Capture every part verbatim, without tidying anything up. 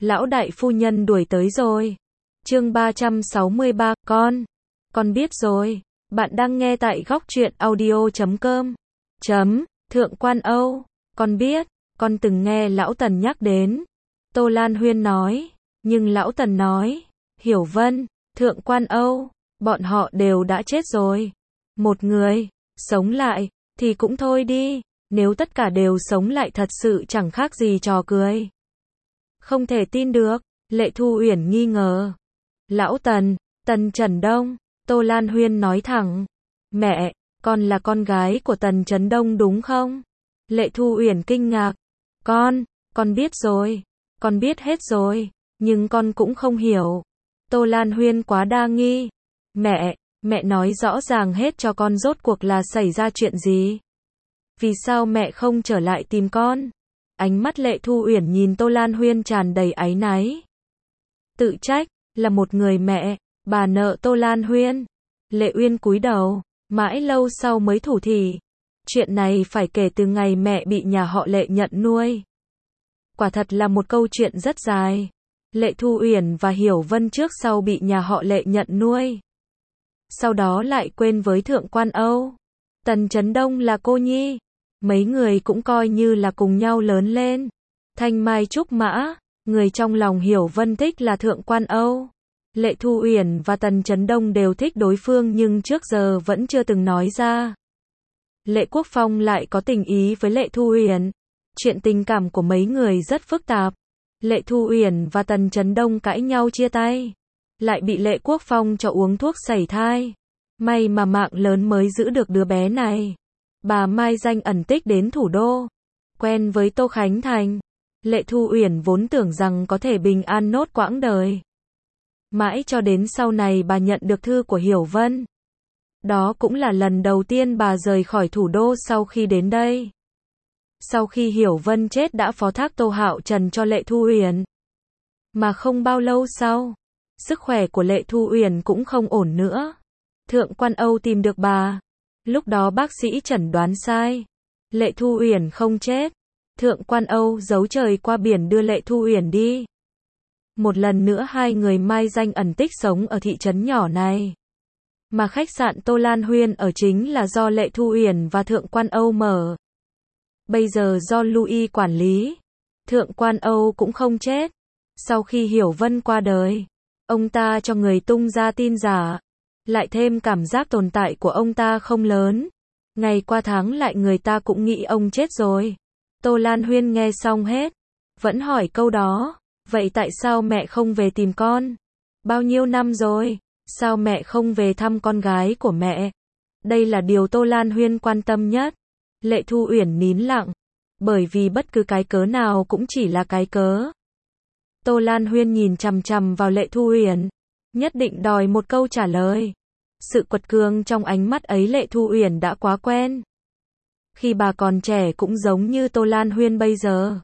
Lão đại phu nhân đuổi tới rồi. Chương ba trăm sáu mươi ba, con. Con biết rồi. Bạn đang nghe tại góc truyện audio chấm com. Chấm, Thượng Quan Âu. Con biết, con từng nghe Lão Tần nhắc đến. Tô Lan Huyên nói. Nhưng Lão Tần nói, Hiểu Vân, Thượng Quan Âu, bọn họ đều đã chết rồi. Một người, sống lại, thì cũng thôi đi. Nếu tất cả đều sống lại thật sự chẳng khác gì trò cười. Không thể tin được, Lệ Thu Uyển nghi ngờ. Lão Tần, Tần Trấn Đông, Tô Lan Huyên nói thẳng. Mẹ, con là con gái của Tần Trấn Đông đúng không? Lệ Thu Uyển kinh ngạc. Con, con biết rồi, con biết hết rồi, nhưng con cũng không hiểu. Tô Lan Huyên quá đa nghi. Mẹ, mẹ nói rõ ràng hết cho con rốt cuộc là xảy ra chuyện gì? Vì sao mẹ không trở lại tìm con? Ánh mắt Lệ Thu Uyển nhìn Tô Lan Huyên tràn đầy áy náy. Tự trách, là một người mẹ, bà nợ Tô Lan Huyên. Lệ Uyên cúi đầu, mãi lâu sau mới thủ thỉ. Chuyện này phải kể từ ngày mẹ bị nhà họ Lệ nhận nuôi. Quả thật là một câu chuyện rất dài. Lệ Thu Uyển và Hiểu Vân trước sau bị nhà họ Lệ nhận nuôi. Sau đó lại quên với Thượng Quan Âu. Tần Trấn Đông là cô nhi. Mấy người cũng coi như là cùng nhau lớn lên. Thanh mai trúc mã, người trong lòng Hiểu Vân thích là Thượng Quan Âu. Lệ Thu Uyển và Tần Trấn Đông đều thích đối phương nhưng trước giờ vẫn chưa từng nói ra. Lệ Quốc Phong lại có tình ý với Lệ Thu Uyển. Chuyện tình cảm của mấy người rất phức tạp. Lệ Thu Uyển và Tần Trấn Đông cãi nhau chia tay. Lại bị Lệ Quốc Phong cho uống thuốc sẩy thai. May mà mạng lớn mới giữ được đứa bé này. Bà Mai Danh ẩn tích đến thủ đô. Quen với Tô Khánh Thành. Lệ Thu Uyển vốn tưởng rằng có thể bình an nốt quãng đời. Mãi cho đến sau này bà nhận được thư của Hiểu Vân. Đó cũng là lần đầu tiên bà rời khỏi thủ đô sau khi đến đây. Sau khi Hiểu Vân chết đã phó thác Tô Hạo Trần cho Lệ Thu Uyển. Mà không bao lâu sau, sức khỏe của Lệ Thu Uyển cũng không ổn nữa. Thượng Quan Âu tìm được bà. Lúc đó bác sĩ chẩn đoán sai. Lệ Thu Uyển không chết. Thượng Quan Âu giấu trời qua biển đưa Lệ Thu Uyển đi. Một lần nữa hai người mai danh ẩn tích sống ở thị trấn nhỏ này. Mà khách sạn Tô Lan Huyên ở chính là do Lệ Thu Uyển và Thượng Quan Âu mở. Bây giờ do Louis quản lý. Thượng Quan Âu cũng không chết. Sau khi Hiểu Vân qua đời, ông ta cho người tung ra tin giả. Lại thêm cảm giác tồn tại của ông ta không lớn. Ngày qua tháng lại người ta cũng nghĩ ông chết rồi. Tô Lan Huyên nghe xong hết. Vẫn hỏi câu đó. Vậy tại sao mẹ không về tìm con? Bao nhiêu năm rồi? Sao mẹ không về thăm con gái của mẹ? Đây là điều Tô Lan Huyên quan tâm nhất. Lệ Thu Uyển nín lặng. Bởi vì bất cứ cái cớ nào cũng chỉ là cái cớ. Tô Lan Huyên nhìn chằm chằm vào Lệ Thu Uyển. Nhất định đòi một câu trả lời. Sự quật cường trong ánh mắt ấy Lệ Thu Uyển đã quá quen. Khi bà còn trẻ cũng giống như Tô Lan Huyên bây giờ.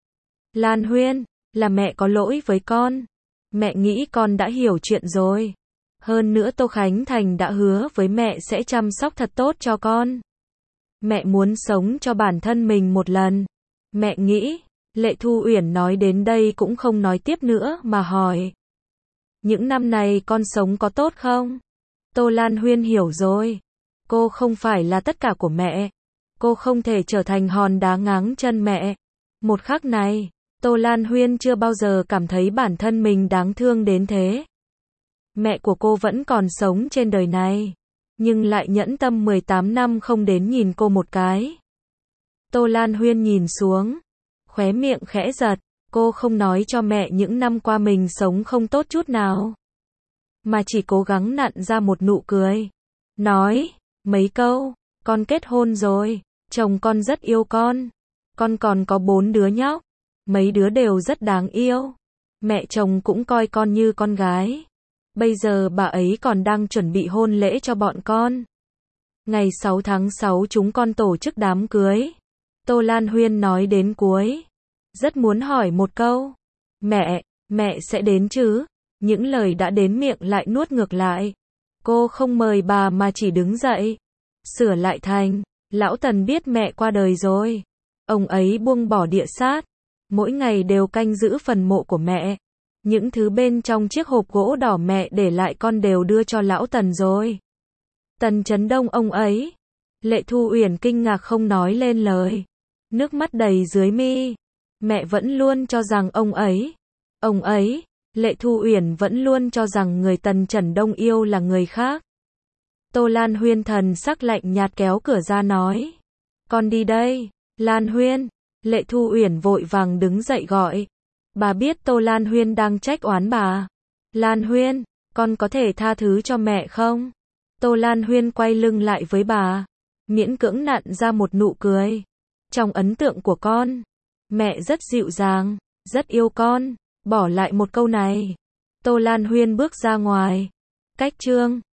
Lan Huyên, là mẹ có lỗi với con. Mẹ nghĩ con đã hiểu chuyện rồi. Hơn nữa Tô Khánh Thành đã hứa với mẹ sẽ chăm sóc thật tốt cho con. Mẹ muốn sống cho bản thân mình một lần. Mẹ nghĩ, Lệ Thu Uyển nói đến đây cũng không nói tiếp nữa mà hỏi. Những năm này con sống có tốt không? Tô Lan Huyên hiểu rồi. Cô không phải là tất cả của mẹ. Cô không thể trở thành hòn đá ngáng chân mẹ. Một khắc này, Tô Lan Huyên chưa bao giờ cảm thấy bản thân mình đáng thương đến thế. Mẹ của cô vẫn còn sống trên đời này. Nhưng lại nhẫn tâm mười tám năm không đến nhìn cô một cái. Tô Lan Huyên nhìn xuống. Khóe miệng khẽ giật. Cô không nói cho mẹ những năm qua mình sống không tốt chút nào. Mà chỉ cố gắng nặn ra một nụ cười. Nói, mấy câu, con kết hôn rồi. Chồng con rất yêu con. Con còn có bốn đứa nhóc. Mấy đứa đều rất đáng yêu. Mẹ chồng cũng coi con như con gái. Bây giờ bà ấy còn đang chuẩn bị hôn lễ cho bọn con. Ngày sáu tháng sáu chúng con tổ chức đám cưới. Tô Lan Huyên nói đến cuối. Rất muốn hỏi một câu. Mẹ, mẹ sẽ đến chứ? Những lời đã đến miệng lại nuốt ngược lại. Cô không mời bà mà chỉ đứng dậy. Sửa lại thành. Lão Tần biết mẹ qua đời rồi. Ông ấy buông bỏ địa sát. mỗi ngày đều canh giữ phần mộ của mẹ. Những thứ bên trong chiếc hộp gỗ đỏ mẹ để lại con đều đưa cho lão Tần rồi. Tần Chấn Đông ông ấy. Lệ Thu Uyển kinh ngạc không nói lên lời. Nước mắt đầy dưới mi. Mẹ vẫn luôn cho rằng ông ấy. Ông ấy. Lệ Thu Uyển vẫn luôn cho rằng người Tần Chấn Đông yêu là người khác. Tô Lan Huyên thần sắc lạnh nhạt kéo cửa ra nói. Con đi đây. Lan Huyên. Lệ Thu Uyển vội vàng đứng dậy gọi. Bà biết Tô Lan Huyên đang trách oán bà. Lan Huyên, con có thể tha thứ cho mẹ không? Tô Lan Huyên quay lưng lại với bà. Miễn cưỡng nặn ra một nụ cười. Trong ấn tượng của con, mẹ rất dịu dàng, rất yêu con. Bỏ lại một câu này. Tô Lan Huyên bước ra ngoài. Cách chương